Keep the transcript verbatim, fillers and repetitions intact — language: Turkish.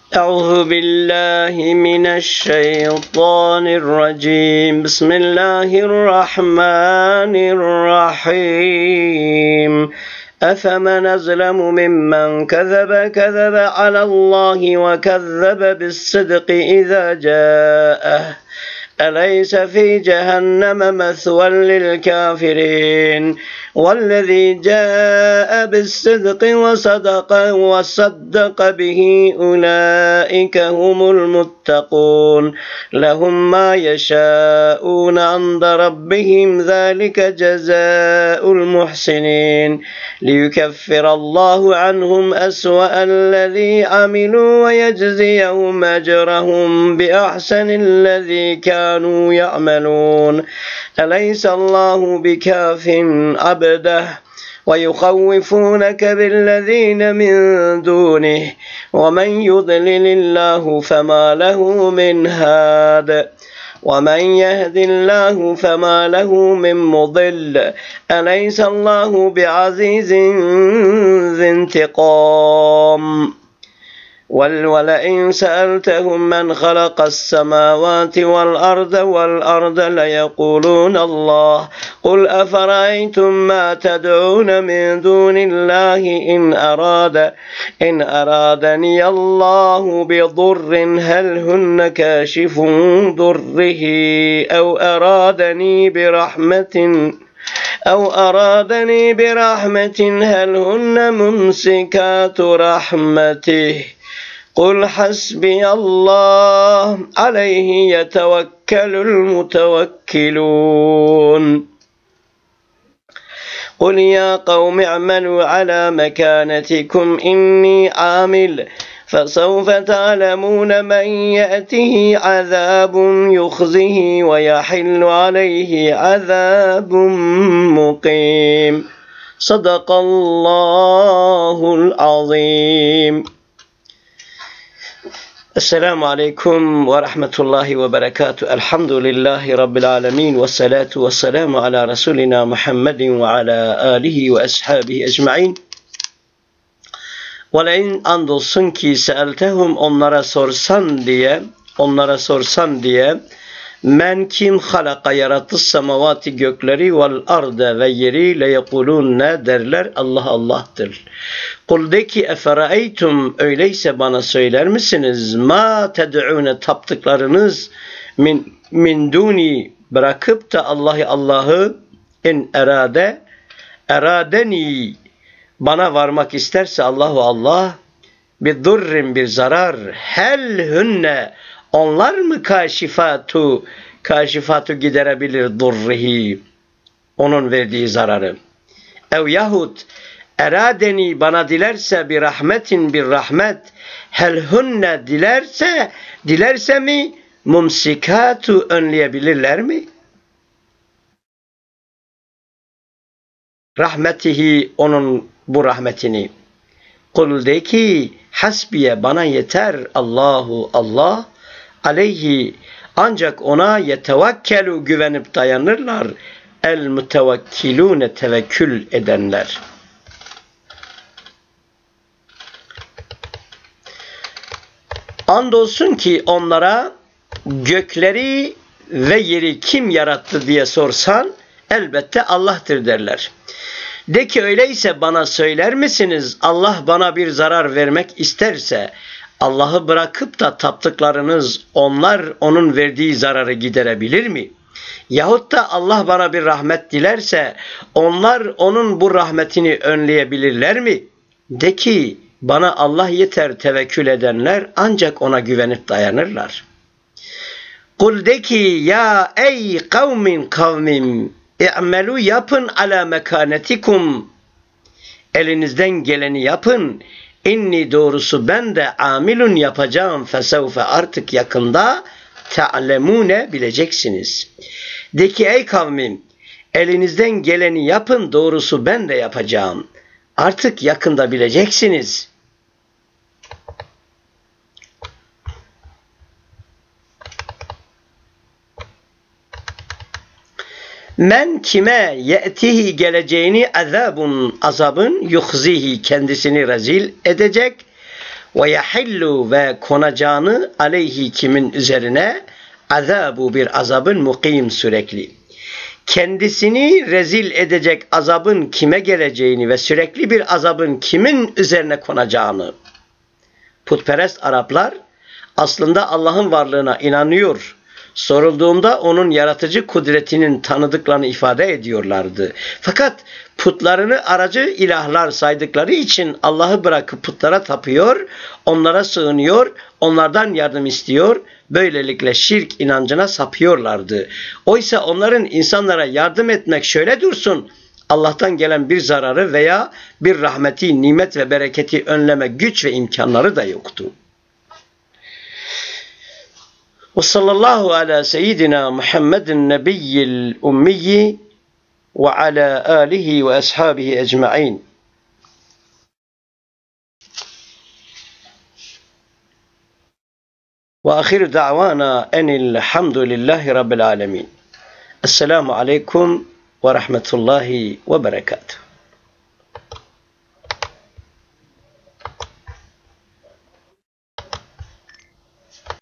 أعوذ بالله من الشيطان الرجيم بسم الله الرحمن الرحيم أفمن أظلم ممن كذب كذب على الله وكذب بالصدق إذا جاءه أليس في جهنم مثوى للكافرين والذي جاء بالصدق وصدق وصدق به أولئك هم المتقون لهم ما يشاءون عند ربهم ذلك جزاء المحسنين ليكفر الله عنهم أسوأ الذي عملوا ويجزيهم أجرهم بأحسن الذي كانوا يعملون أليس الله بكاف عبده ويخوفونك بالذين من دونه ومن يضلل الله فما له من هاد ومن يهد الله فما له من مضل أليس الله بعزيز ذي انتقام ولئن سألتهم من خلق السماوات والأرض والأرض ليقولون الله قل أفرأيتم ما تدعون من دون الله إن أراد إن أرادني الله بضر هل هن كاشف ضره أو أرادني برحمة أو أرادني برحمة هل هن ممسكات رحمته قل حسبي الله عليه يتوكل المتوكلون قل يا قوم اعملوا على مكانتكم إني عامل فسوف تعلمون من يأته عذاب يخزيه ويحل عليه عذاب مقيم صدق الله العظيم. Esselamu Aleyküm ve Rahmetullahi ve Berekatuhu. Elhamdülillahi Rabbil Alemin. Ve salatu ve selamu ala Resulina Muhammedin ve ala alihi ve ashabihi ecma'in. Veleyin andolsun ki seeltehum onlara sorsan diye, onlara sorsan diye, men kim halaka yarattı semavati gökleri vel arda ve yeri le yekulun ne derler Allah Allah'tır. Kul de ki eferaytum öyleyse bana söyler misiniz ma ted'une taptıklarınız min min duni bırakıp da Allah'ı Allah'ı in erade eradeni bana varmak isterse Allahu Allah bir durrin bir zarar hel hünne onlar mı kaşifatu kaşifatu giderebilir durrihi onun verdiği zararı ev yahut eradeni bana dilerse bir rahmetin bir rahmet hel hünne dilerse dilerse mi mumsikatu önleyebilirler mi? Rahmetihi onun bu rahmetini. Kul de ki hasbiye bana yeter Allahu Allah aleyhi ancak ona yetevekkelu güvenip dayanırlar el mutevekkilune tevekkül edenler. Andolsun ki onlara gökleri ve yeri kim yarattı diye sorsan elbette Allah'tır derler. De ki öyleyse bana söyler misiniz Allah bana bir zarar vermek isterse Allah'ı bırakıp da taptıklarınız onlar onun verdiği zararı giderebilir mi? Yahut da Allah bana bir rahmet dilerse onlar onun bu rahmetini önleyebilirler mi? De ki bana Allah yeter tevekkül edenler ancak ona güvenip dayanırlar. Kul de ki ya ey kavmin kavmim i'melu yapın ala mekanetikum elinizden geleni yapın inni doğrusu ben de amilun yapacağım fesevfe artık yakında ta'lemune bileceksiniz. De ki ey kavmim elinizden geleni yapın doğrusu ben de yapacağım artık yakında bileceksiniz. Men kime ye'tihi geleceğini azabun azabın yuhzihi kendisini rezil edecek Ve yahillu ve konacağını aleyhi kimin üzerine azabu bir azabın mukim sürekli. Kendisini rezil edecek azabın kime geleceğini ve sürekli bir azabın kimin üzerine konacağını. Putperest Araplar aslında Allah'ın varlığına inanıyor. Sorulduğunda onun yaratıcı kudretinin tanıdıklarını ifade ediyorlardı. Fakat putlarını aracı ilahlar saydıkları için Allah'ı bırakıp putlara tapıyor, onlara sığınıyor, onlardan yardım istiyor. Böylelikle şirk inancına sapıyorlardı. Oysa onların insanlara yardım etmek şöyle dursun, Allah'tan gelen bir zararı veya bir rahmeti, nimet ve bereketi önleme güç ve imkanları da yoktu. Ve sallallahu ala seyyidina Muhammedin nebiyyil ummiyi ve ala alihi ve ashabihi ecma'in. Ve ahir da'vana enil hamdülillahi rabbil alemin. Esselamu aleyküm ve rahmetullahi ve berekatuhu.